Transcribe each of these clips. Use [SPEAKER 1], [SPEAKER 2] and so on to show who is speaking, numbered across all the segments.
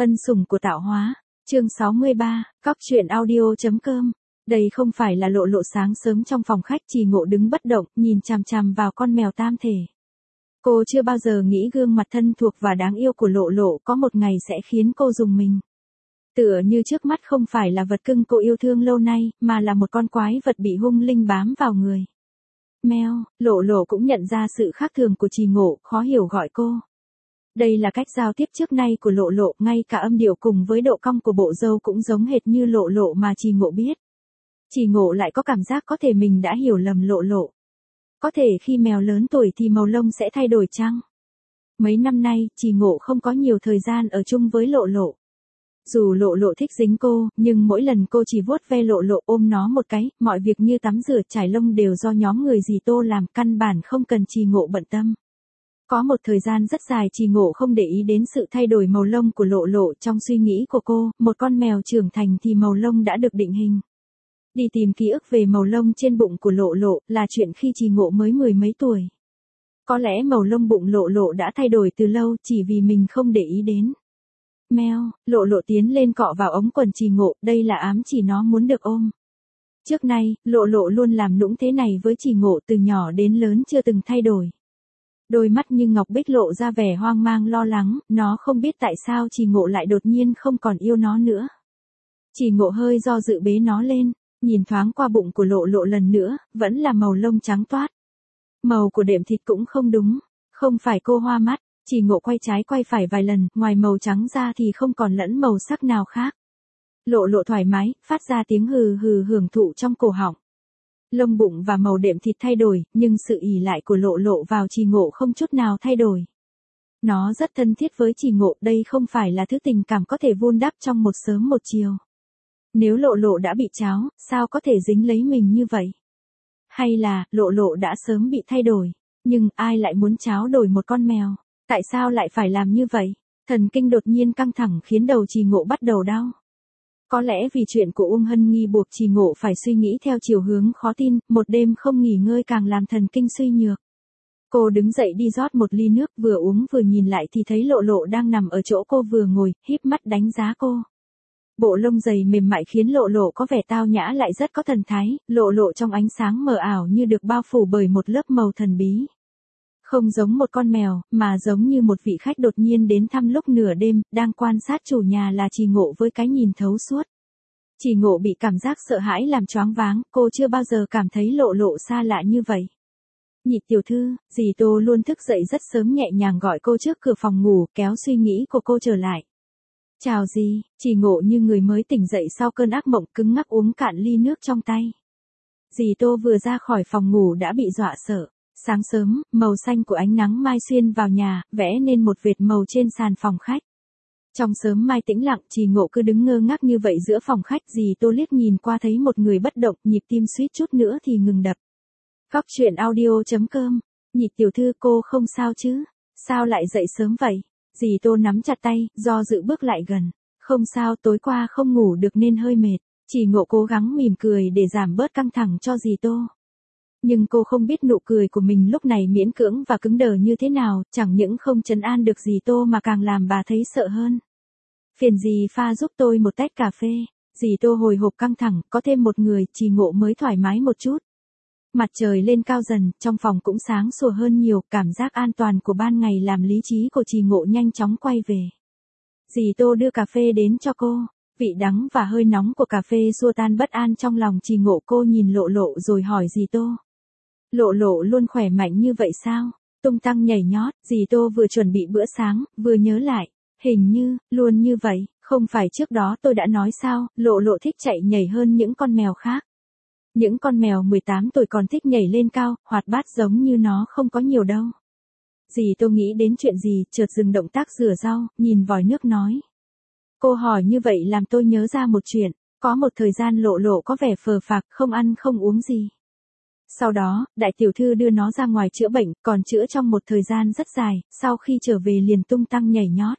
[SPEAKER 1] Ân sủng của tạo hóa. Chương 63, Cóc truyện audio.com. Đây không phải là Lộ Lộ sáng sớm trong phòng khách, Trì Ngộ đứng bất động, nhìn chằm chằm vào con mèo tam thể. Cô chưa bao giờ nghĩ gương mặt thân thuộc và đáng yêu của Lộ Lộ có một ngày sẽ khiến cô rùng mình. Tựa như trước mắt không phải là vật cưng cô yêu thương lâu nay, mà là một con quái vật bị hung linh bám vào người. Meo, Lộ Lộ cũng nhận ra sự khác thường của Trì Ngộ, khó hiểu gọi cô. Đây là cách giao tiếp trước nay của Lộ Lộ, ngay cả âm điệu cùng với độ cong của bộ râu cũng giống hệt như Lộ Lộ mà Trì Ngộ biết. Trì Ngộ lại có cảm giác có thể mình đã hiểu lầm Lộ Lộ. Có thể khi mèo lớn tuổi thì màu lông sẽ thay đổi chăng? Mấy năm nay, Trì Ngộ không có nhiều thời gian ở chung với Lộ Lộ. Dù Lộ Lộ thích dính cô, nhưng mỗi lần cô chỉ vuốt ve Lộ Lộ, ôm nó một cái, mọi việc như tắm rửa chải lông đều do nhóm người dì Tô làm, căn bản không cần Trì Ngộ bận tâm. Có một thời gian rất dài Trì Ngộ không để ý đến sự thay đổi màu lông của Lộ Lộ. Trong suy nghĩ của cô, một con mèo trưởng thành thì màu lông đã được định hình. Đi tìm ký ức về màu lông trên bụng của Lộ Lộ là chuyện khi Trì Ngộ mới mười mấy tuổi. Có lẽ màu lông bụng Lộ Lộ đã thay đổi từ lâu, chỉ vì mình không để ý đến. Meo, Lộ Lộ tiến lên cọ vào ống quần Trì Ngộ, đây là ám chỉ nó muốn được ôm. Trước nay, Lộ Lộ luôn làm nũng thế này với Trì Ngộ, từ nhỏ đến lớn chưa từng thay đổi. Đôi mắt như ngọc bích lộ ra vẻ hoang mang lo lắng, nó không biết tại sao Trì Ngộ lại đột nhiên không còn yêu nó nữa. Trì Ngộ hơi do dự bế nó lên, nhìn thoáng qua bụng của Lộ Lộ lần nữa, vẫn là màu lông trắng toát. Màu của đệm thịt cũng không đúng, không phải cô hoa mắt. Trì Ngộ quay trái quay phải vài lần, ngoài màu trắng ra thì không còn lẫn màu sắc nào khác. Lộ Lộ thoải mái, phát ra tiếng hừ hừ hưởng thụ trong cổ họng. Lông bụng và màu đệm thịt thay đổi, nhưng sự ỷ lại của Lộ Lộ vào Trì Ngộ không chút nào thay đổi. Nó rất thân thiết với Trì Ngộ, đây không phải là thứ tình cảm có thể vun đắp trong một sớm một chiều. Nếu Lộ Lộ đã bị tráo, sao có thể dính lấy mình như vậy? Hay là, Lộ Lộ đã sớm bị thay đổi, nhưng ai lại muốn tráo đổi một con mèo? Tại sao lại phải làm như vậy? Thần kinh đột nhiên căng thẳng khiến đầu Trì Ngộ bắt đầu đau. Có lẽ vì chuyện của Uông Hân Nghi buộc Trì Ngộ phải suy nghĩ theo chiều hướng khó tin, một đêm không nghỉ ngơi càng làm thần kinh suy nhược. Cô đứng dậy đi rót một ly nước, vừa uống vừa nhìn lại thì thấy Lộ Lộ đang nằm ở chỗ cô vừa ngồi, híp mắt đánh giá cô. Bộ lông dày mềm mại khiến Lộ Lộ có vẻ tao nhã lại rất có thần thái, Lộ Lộ trong ánh sáng mờ ảo như được bao phủ bởi một lớp màu thần bí. Không giống một con mèo, mà giống như một vị khách đột nhiên đến thăm lúc nửa đêm, đang quan sát chủ nhà là Trì Ngộ với cái nhìn thấu suốt. Trì Ngộ bị cảm giác sợ hãi làm choáng váng, cô chưa bao giờ cảm thấy Lộ Lộ xa lạ như vậy. Nhị tiểu thư, dì Tô luôn thức dậy rất sớm nhẹ nhàng gọi cô trước cửa phòng ngủ, kéo suy nghĩ của cô trở lại. Chào dì, Trì Ngộ như người mới tỉnh dậy sau cơn ác mộng, cứng ngắc uống cạn ly nước trong tay. Dì Tô vừa ra khỏi phòng ngủ đã bị dọa sợ. Sáng sớm, màu xanh của ánh nắng mai xuyên vào nhà, vẽ nên một vệt màu trên sàn phòng khách. Trong sớm mai tĩnh lặng, Trì Ngộ cứ đứng ngơ ngác như vậy giữa phòng khách, dì Tô liếc nhìn qua thấy một người bất động, nhịp tim suýt chút nữa thì ngừng đập. Cóc truyện audio.com. Nhị tiểu thư, cô không sao chứ? Sao lại dậy sớm vậy? Dì Tô nắm chặt tay, do dự bước lại gần. Không sao, tối qua không ngủ được nên hơi mệt. Trì Ngộ cố gắng mỉm cười để giảm bớt căng thẳng cho dì Tô. Nhưng cô không biết nụ cười của mình lúc này miễn cưỡng và cứng đờ như thế nào, chẳng những không trấn an được dì Tô mà càng làm bà thấy sợ hơn. Phiền dì pha giúp tôi một tách cà phê. Dì Tô hồi hộp căng thẳng, có thêm một người, Trì Ngộ mới thoải mái một chút. Mặt trời lên cao dần, trong phòng cũng sáng sủa hơn nhiều, cảm giác an toàn của ban ngày làm lý trí của Trì Ngộ nhanh chóng quay về. Dì Tô đưa cà phê đến cho cô. Vị đắng và hơi nóng của cà phê xua tan bất an trong lòng Trì Ngộ. Cô nhìn Lộ Lộ rồi hỏi dì Tô. Lộ Lộ luôn khỏe mạnh như vậy sao? Tung tăng nhảy nhót, dì Tô vừa chuẩn bị bữa sáng, vừa nhớ lại. Hình như, luôn như vậy, không phải trước đó tôi đã nói sao, Lộ Lộ thích chạy nhảy hơn những con mèo khác. Những con mèo 18 tuổi còn thích nhảy lên cao, hoạt bát giống như nó không có nhiều đâu. Dì Tô nghĩ đến chuyện gì, chợt dừng động tác rửa rau, nhìn vòi nước nói. Cô hỏi như vậy làm tôi nhớ ra một chuyện, có một thời gian Lộ Lộ có vẻ phờ phạc, không ăn không uống gì. Sau đó, đại tiểu thư đưa nó ra ngoài chữa bệnh, còn chữa trong một thời gian rất dài, sau khi trở về liền tung tăng nhảy nhót.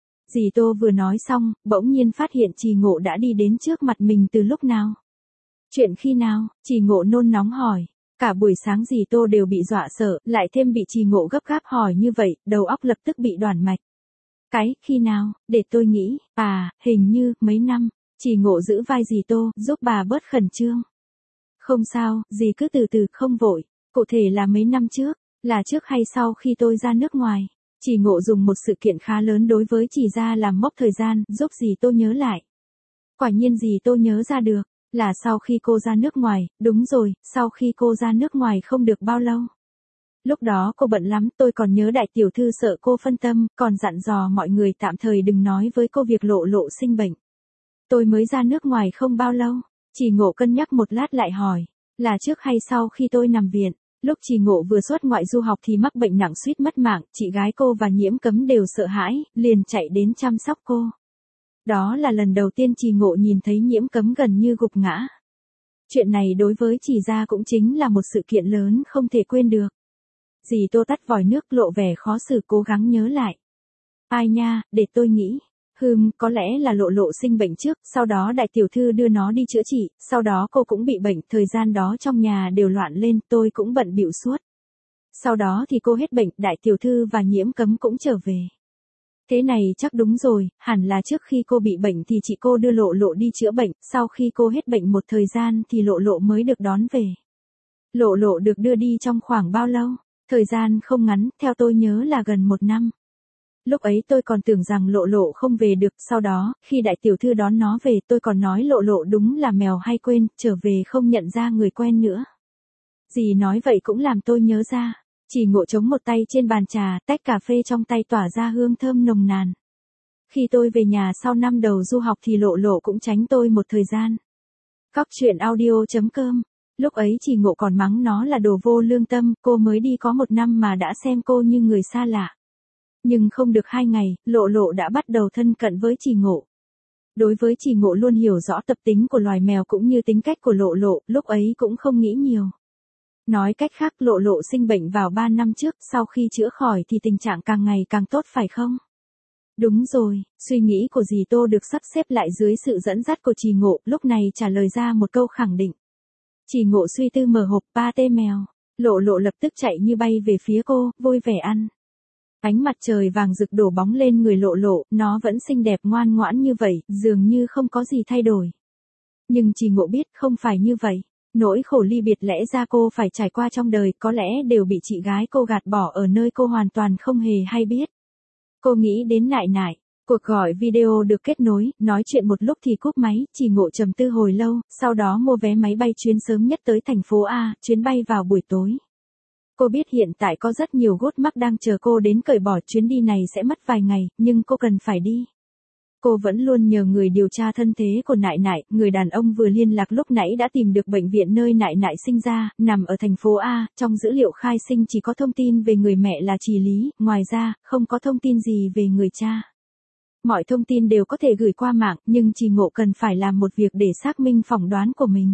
[SPEAKER 1] Dì Tô vừa nói xong, bỗng nhiên phát hiện Trì Ngộ đã đi đến trước mặt mình từ lúc nào. Chuyện khi nào? Trì Ngộ nôn nóng hỏi. Cả buổi sáng dì Tô đều bị dọa sợ, lại thêm bị Trì Ngộ gấp gáp hỏi như vậy, đầu óc lập tức bị đoản mạch. Khi nào, để tôi nghĩ, hình như, mấy năm. Chỉ Ngộ giữ vai dì Tô, giúp bà bớt khẩn trương. Không sao, dì cứ từ từ, không vội. Cụ thể là mấy năm trước, là trước hay sau khi tôi ra nước ngoài. Chỉ Ngộ dùng một sự kiện khá lớn đối với Chỉ ra làm mốc thời gian, giúp dì Tô nhớ lại. Quả nhiên dì Tô nhớ ra được, là sau khi cô ra nước ngoài, đúng rồi, sau khi cô ra nước ngoài không được bao lâu. Lúc đó cô bận lắm, tôi còn nhớ đại tiểu thư sợ cô phân tâm, còn dặn dò mọi người tạm thời đừng nói với cô việc Lộ Lộ sinh bệnh. Tôi mới ra nước ngoài không bao lâu. Chỉ Ngộ cân nhắc một lát lại hỏi, là trước hay sau khi tôi nằm viện. Lúc Chỉ Ngộ vừa xuất ngoại du học thì mắc bệnh nặng suýt mất mạng, chị gái cô và Nhiễm Cấm đều sợ hãi, liền chạy đến chăm sóc cô. Đó là lần đầu tiên Chỉ Ngộ nhìn thấy Nhiễm Cấm gần như gục ngã. Chuyện này đối với Chỉ ra cũng chính là một sự kiện lớn không thể quên được. Dì Tô tắt vòi nước lộ vẻ khó xử cố gắng nhớ lại. Ai nha, để tôi nghĩ. Có lẽ là Lộ Lộ sinh bệnh trước, sau đó đại tiểu thư đưa nó đi chữa trị, sau đó cô cũng bị bệnh, thời gian đó trong nhà đều loạn lên, tôi cũng bận bịu suốt. Sau đó thì cô hết bệnh, đại tiểu thư và Nhiễm Cấm cũng trở về. Thế này chắc đúng rồi, hẳn là trước khi cô bị bệnh thì chị cô đưa Lộ Lộ đi chữa bệnh, sau khi cô hết bệnh một thời gian thì Lộ Lộ mới được đón về. Lộ Lộ được đưa đi trong khoảng bao lâu? Thời gian không ngắn, theo tôi nhớ là gần 1 năm. Lúc ấy tôi còn tưởng rằng Lộ Lộ không về được, sau đó, khi đại tiểu thư đón nó về tôi còn nói Lộ Lộ đúng là mèo hay quên, trở về không nhận ra người quen nữa. Dì nói vậy cũng làm tôi nhớ ra. Chỉ Ngộ chống một tay trên bàn trà, tách cà phê trong tay tỏa ra hương thơm nồng nàn. Khi tôi về nhà sau năm đầu du học thì Lộ Lộ cũng tránh tôi một thời gian. Cóc truyện audio.com. Lúc ấy Chỉ Ngộ còn mắng nó là đồ vô lương tâm, cô mới đi có 1 năm mà đã xem cô như người xa lạ. Nhưng không được 2 ngày, Lộ Lộ đã bắt đầu thân cận với Chỉ Ngộ. Đối với Chỉ Ngộ luôn hiểu rõ tập tính của loài mèo cũng như tính cách của Lộ Lộ, lúc ấy cũng không nghĩ nhiều. Nói cách khác, Lộ Lộ sinh bệnh vào 3 năm trước, sau khi chữa khỏi thì tình trạng càng ngày càng tốt phải không? Đúng rồi, suy nghĩ của dì Tô được sắp xếp lại dưới sự dẫn dắt của Chỉ Ngộ, lúc này trả lời ra một câu khẳng định. Chỉ Ngộ suy tư mở hộp pate mèo, Lộ Lộ lập tức chạy như bay về phía cô, vui vẻ ăn. Ánh mặt trời vàng rực đổ bóng lên người Lộ Lộ, nó vẫn xinh đẹp ngoan ngoãn như vậy, dường như không có gì thay đổi. Nhưng Chỉ Ngộ biết không phải như vậy. Nỗi khổ ly biệt lẽ ra cô phải trải qua trong đời có lẽ đều bị chị gái cô gạt bỏ ở nơi cô hoàn toàn không hề hay biết. Cô nghĩ đến Nại Nại. Cuộc gọi video được kết nối, nói chuyện một lúc thì cúp máy, Chỉ Ngộ trầm tư hồi lâu, sau đó mua vé máy bay chuyến sớm nhất tới thành phố A, chuyến bay vào buổi tối. Cô biết hiện tại có rất nhiều gốt mắc đang chờ cô đến cởi bỏ, chuyến đi này sẽ mất vài ngày, nhưng cô cần phải đi. Cô vẫn luôn nhờ người điều tra thân thế của Nại Nại, người đàn ông vừa liên lạc lúc nãy đã tìm được bệnh viện nơi Nại Nại sinh ra, nằm ở thành phố A, trong dữ liệu khai sinh chỉ có thông tin về người mẹ là Chỉ Lý, ngoài ra, không có thông tin gì về người cha. Mọi thông tin đều có thể gửi qua mạng, nhưng Chỉ Ngộ cần phải làm một việc để xác minh phỏng đoán của mình.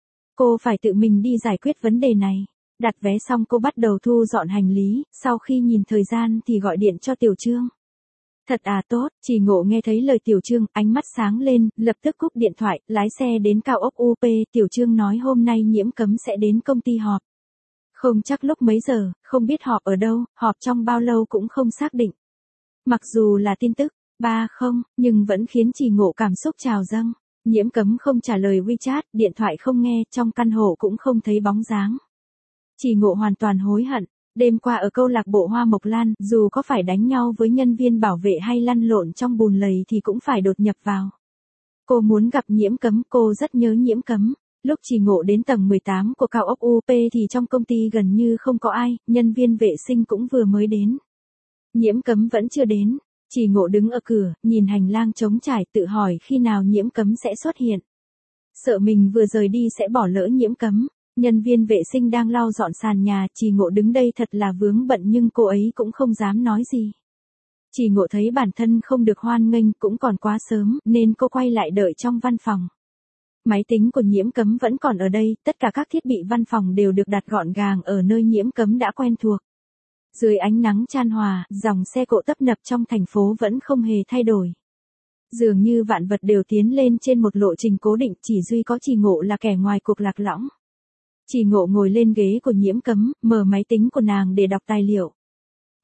[SPEAKER 1] Cô phải tự mình đi giải quyết vấn đề này. Đặt vé xong cô bắt đầu thu dọn hành lý, sau khi nhìn thời gian thì gọi điện cho Tiểu Trương. Thật tốt, Chỉ Ngộ nghe thấy lời Tiểu Trương, ánh mắt sáng lên, lập tức cúp điện thoại, lái xe đến cao ốc UP, Tiểu Trương nói hôm nay Nhiễm Cấm sẽ đến công ty họp. Không chắc lúc mấy giờ, không biết họp ở đâu, họp trong bao lâu cũng không xác định. Mặc dù là tin tức, nhưng vẫn khiến Chỉ Ngộ cảm xúc trào dâng. Nhiễm Cấm không trả lời WeChat, điện thoại không nghe, trong căn hộ cũng không thấy bóng dáng. Chỉ Ngộ hoàn toàn hối hận. Đêm qua ở câu lạc bộ Hoa Mộc Lan, dù có phải đánh nhau với nhân viên bảo vệ hay lăn lộn trong bùn lầy thì cũng phải đột nhập vào. Cô muốn gặp Nhiễm Cấm, cô rất nhớ Nhiễm Cấm. Lúc Chỉ Ngộ đến tầng 18 của cao ốc UP thì trong công ty gần như không có ai, nhân viên vệ sinh cũng vừa mới đến. Nhiễm Cấm vẫn chưa đến. Chỉ Ngộ đứng ở cửa, nhìn hành lang trống trải, tự hỏi khi nào Nhiễm Cấm sẽ xuất hiện. Sợ mình vừa rời đi sẽ bỏ lỡ Nhiễm Cấm. Nhân viên vệ sinh đang lau dọn sàn nhà, Chỉ Ngộ đứng đây thật là vướng bận nhưng cô ấy cũng không dám nói gì. Chỉ Ngộ thấy bản thân không được hoan nghênh, cũng còn quá sớm, nên cô quay lại đợi trong văn phòng. Máy tính của Nhiễm Cấm vẫn còn ở đây, tất cả các thiết bị văn phòng đều được đặt gọn gàng ở nơi Nhiễm Cấm đã quen thuộc. Dưới ánh nắng chan hòa, dòng xe cộ tấp nập trong thành phố vẫn không hề thay đổi. Dường như vạn vật đều tiến lên trên một lộ trình cố định, chỉ duy có Chỉ Ngộ là kẻ ngoài cuộc lạc lõng. Chỉ Ngộ ngồi lên ghế của Nhiễm Cấm, mở máy tính của nàng để đọc tài liệu.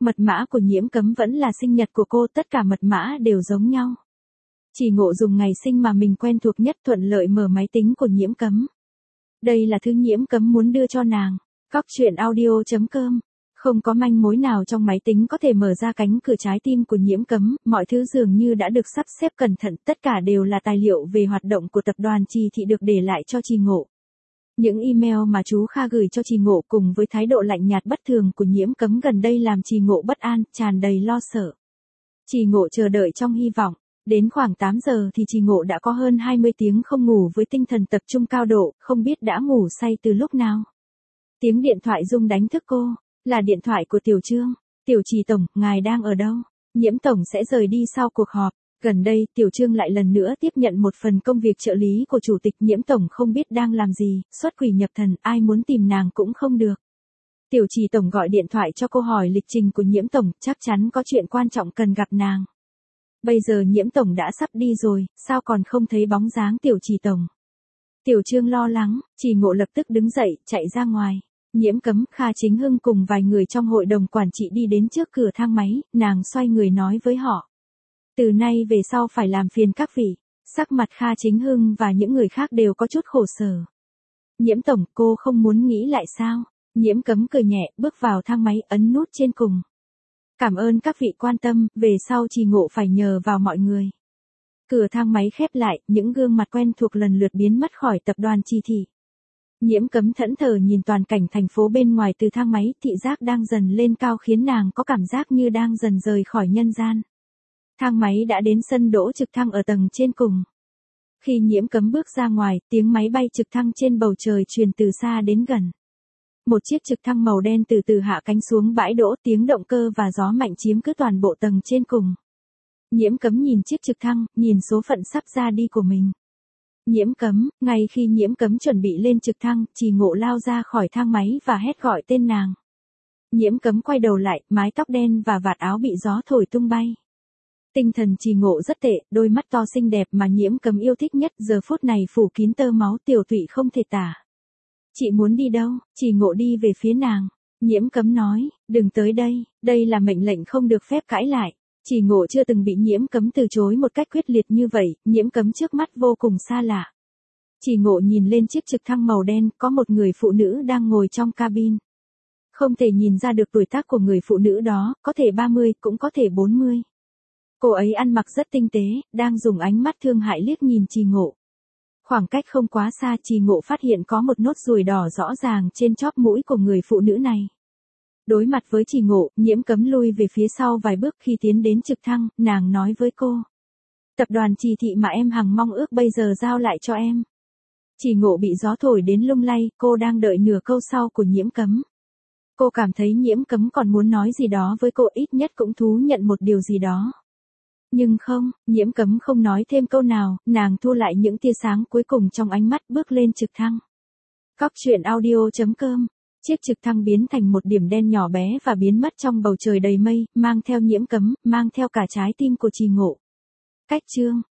[SPEAKER 1] Mật mã của Nhiễm Cấm vẫn là sinh nhật của cô, tất cả mật mã đều giống nhau. Chỉ Ngộ dùng ngày sinh mà mình quen thuộc nhất thuận lợi mở máy tính của Nhiễm Cấm. Đây là thứ Nhiễm Cấm muốn đưa cho nàng. Cóc truyện audio.com. Không có manh mối nào trong máy tính có thể mở ra cánh cửa trái tim của Nhiễm Cấm, mọi thứ dường như đã được sắp xếp cẩn thận, tất cả đều là tài liệu về hoạt động của tập đoàn Trì Thị được để lại cho Chỉ Ngộ. Những email mà chú Kha gửi cho Chỉ Ngộ cùng với thái độ lạnh nhạt bất thường của Nhiễm Cấm gần đây làm Chỉ Ngộ bất an, tràn đầy lo sợ. Chỉ Ngộ chờ đợi trong hy vọng. Đến khoảng 8 giờ thì Chỉ Ngộ đã có hơn 20 tiếng không ngủ với tinh thần tập trung cao độ, không biết đã ngủ say từ lúc nào. Tiếng điện thoại rung đánh thức cô, là điện thoại của Tiểu Trương. Tiểu Chỉ tổng, ngài đang ở đâu? Nhiễm tổng sẽ rời đi sau cuộc họp. Gần đây, Tiểu Trương lại lần nữa tiếp nhận một phần công việc trợ lý của chủ tịch. Nhiễm tổng không biết đang làm gì, xuất quỷ nhập thần, ai muốn tìm nàng cũng không được. Tiểu Chỉ tổng gọi điện thoại cho cô hỏi lịch trình của Nhiễm tổng, chắc chắn có chuyện quan trọng cần gặp nàng. Bây giờ Nhiễm tổng đã sắp đi rồi, sao còn không thấy bóng dáng Tiểu Chỉ tổng? Tiểu Trương lo lắng, Chỉ Ngộ lập tức đứng dậy, chạy ra ngoài. Nhiễm Cấm, Kha Chính Hưng cùng vài người trong hội đồng quản trị đi đến trước cửa thang máy, nàng xoay người nói với họ. Từ nay về sau phải làm phiền các vị. Sắc mặt Kha Chính Hưng và những người khác đều có chút khổ sở. Nhiễm tổng, cô không muốn nghĩ lại sao? Nhiễm Cấm cười nhẹ, bước vào thang máy, ấn nút trên cùng. Cảm ơn các vị quan tâm, về sau Chỉ Ngộ phải nhờ vào mọi người. Cửa thang máy khép lại, những gương mặt quen thuộc lần lượt biến mất khỏi tập đoàn Trì Thị. Nhiễm Cấm thẫn thờ nhìn toàn cảnh thành phố bên ngoài từ thang máy, thị giác đang dần lên cao khiến nàng có cảm giác như đang dần rời khỏi nhân gian. Thang máy đã đến sân đỗ trực thăng ở tầng trên cùng. Khi Nhiễm Cấm bước ra ngoài, tiếng máy bay trực thăng trên bầu trời truyền từ xa đến gần. Một chiếc trực thăng màu đen từ từ hạ cánh xuống bãi đỗ, tiếng động cơ và gió mạnh chiếm cứ toàn bộ tầng trên cùng. Nhiễm Cấm nhìn chiếc trực thăng, nhìn số phận sắp ra đi của mình. Nhiễm Cấm, ngay khi Nhiễm Cấm chuẩn bị lên trực thăng, Chỉ Ngộ lao ra khỏi thang máy và hét gọi tên nàng. Nhiễm Cấm quay đầu lại, mái tóc đen và vạt áo bị gió thổi tung bay. Tinh thần Chỉ Ngộ rất tệ, đôi mắt to xinh đẹp mà Nhiễm Cấm yêu thích nhất giờ phút này phủ kín tơ máu, tiểu tụy không thể tả. Chị muốn đi đâu? Chỉ Ngộ đi về phía nàng. Nhiễm Cấm nói, đừng tới đây, đây là mệnh lệnh không được phép cãi lại. Chỉ Ngộ chưa từng bị Nhiễm Cấm từ chối một cách quyết liệt như vậy, Nhiễm Cấm trước mắt vô cùng xa lạ. Chỉ Ngộ nhìn lên chiếc trực thăng màu đen, có một người phụ nữ đang ngồi trong cabin. Không thể nhìn ra được tuổi tác của người phụ nữ đó, có thể 30, cũng có thể 40. Cô ấy ăn mặc rất tinh tế, đang dùng ánh mắt thương hại liếc nhìn Chỉ Ngộ. Khoảng cách không quá xa, Chỉ Ngộ phát hiện có một nốt ruồi đỏ rõ ràng trên chóp mũi của người phụ nữ này. Đối mặt với Chỉ Ngộ, Nhiễm Cấm lui về phía sau vài bước. Khi tiến đến trực thăng, nàng nói với cô. Tập đoàn Trì Thị mà em hằng mong ước bây giờ giao lại cho em. Chỉ Ngộ bị gió thổi đến lung lay, cô đang đợi nửa câu sau của Nhiễm Cấm. Cô cảm thấy Nhiễm Cấm còn muốn nói gì đó với cô, ít nhất cũng thú nhận một điều gì đó. Nhưng không, Nhiễm Cấm không nói thêm câu nào, nàng thu lại những tia sáng cuối cùng trong ánh mắt, bước lên trực thăng. Cóc truyện audio.com. Chiếc trực thăng biến thành một điểm đen nhỏ bé và biến mất trong bầu trời đầy mây, mang theo Nhiễm Cấm, mang theo cả trái tim của Chỉ Ngộ. Cách chương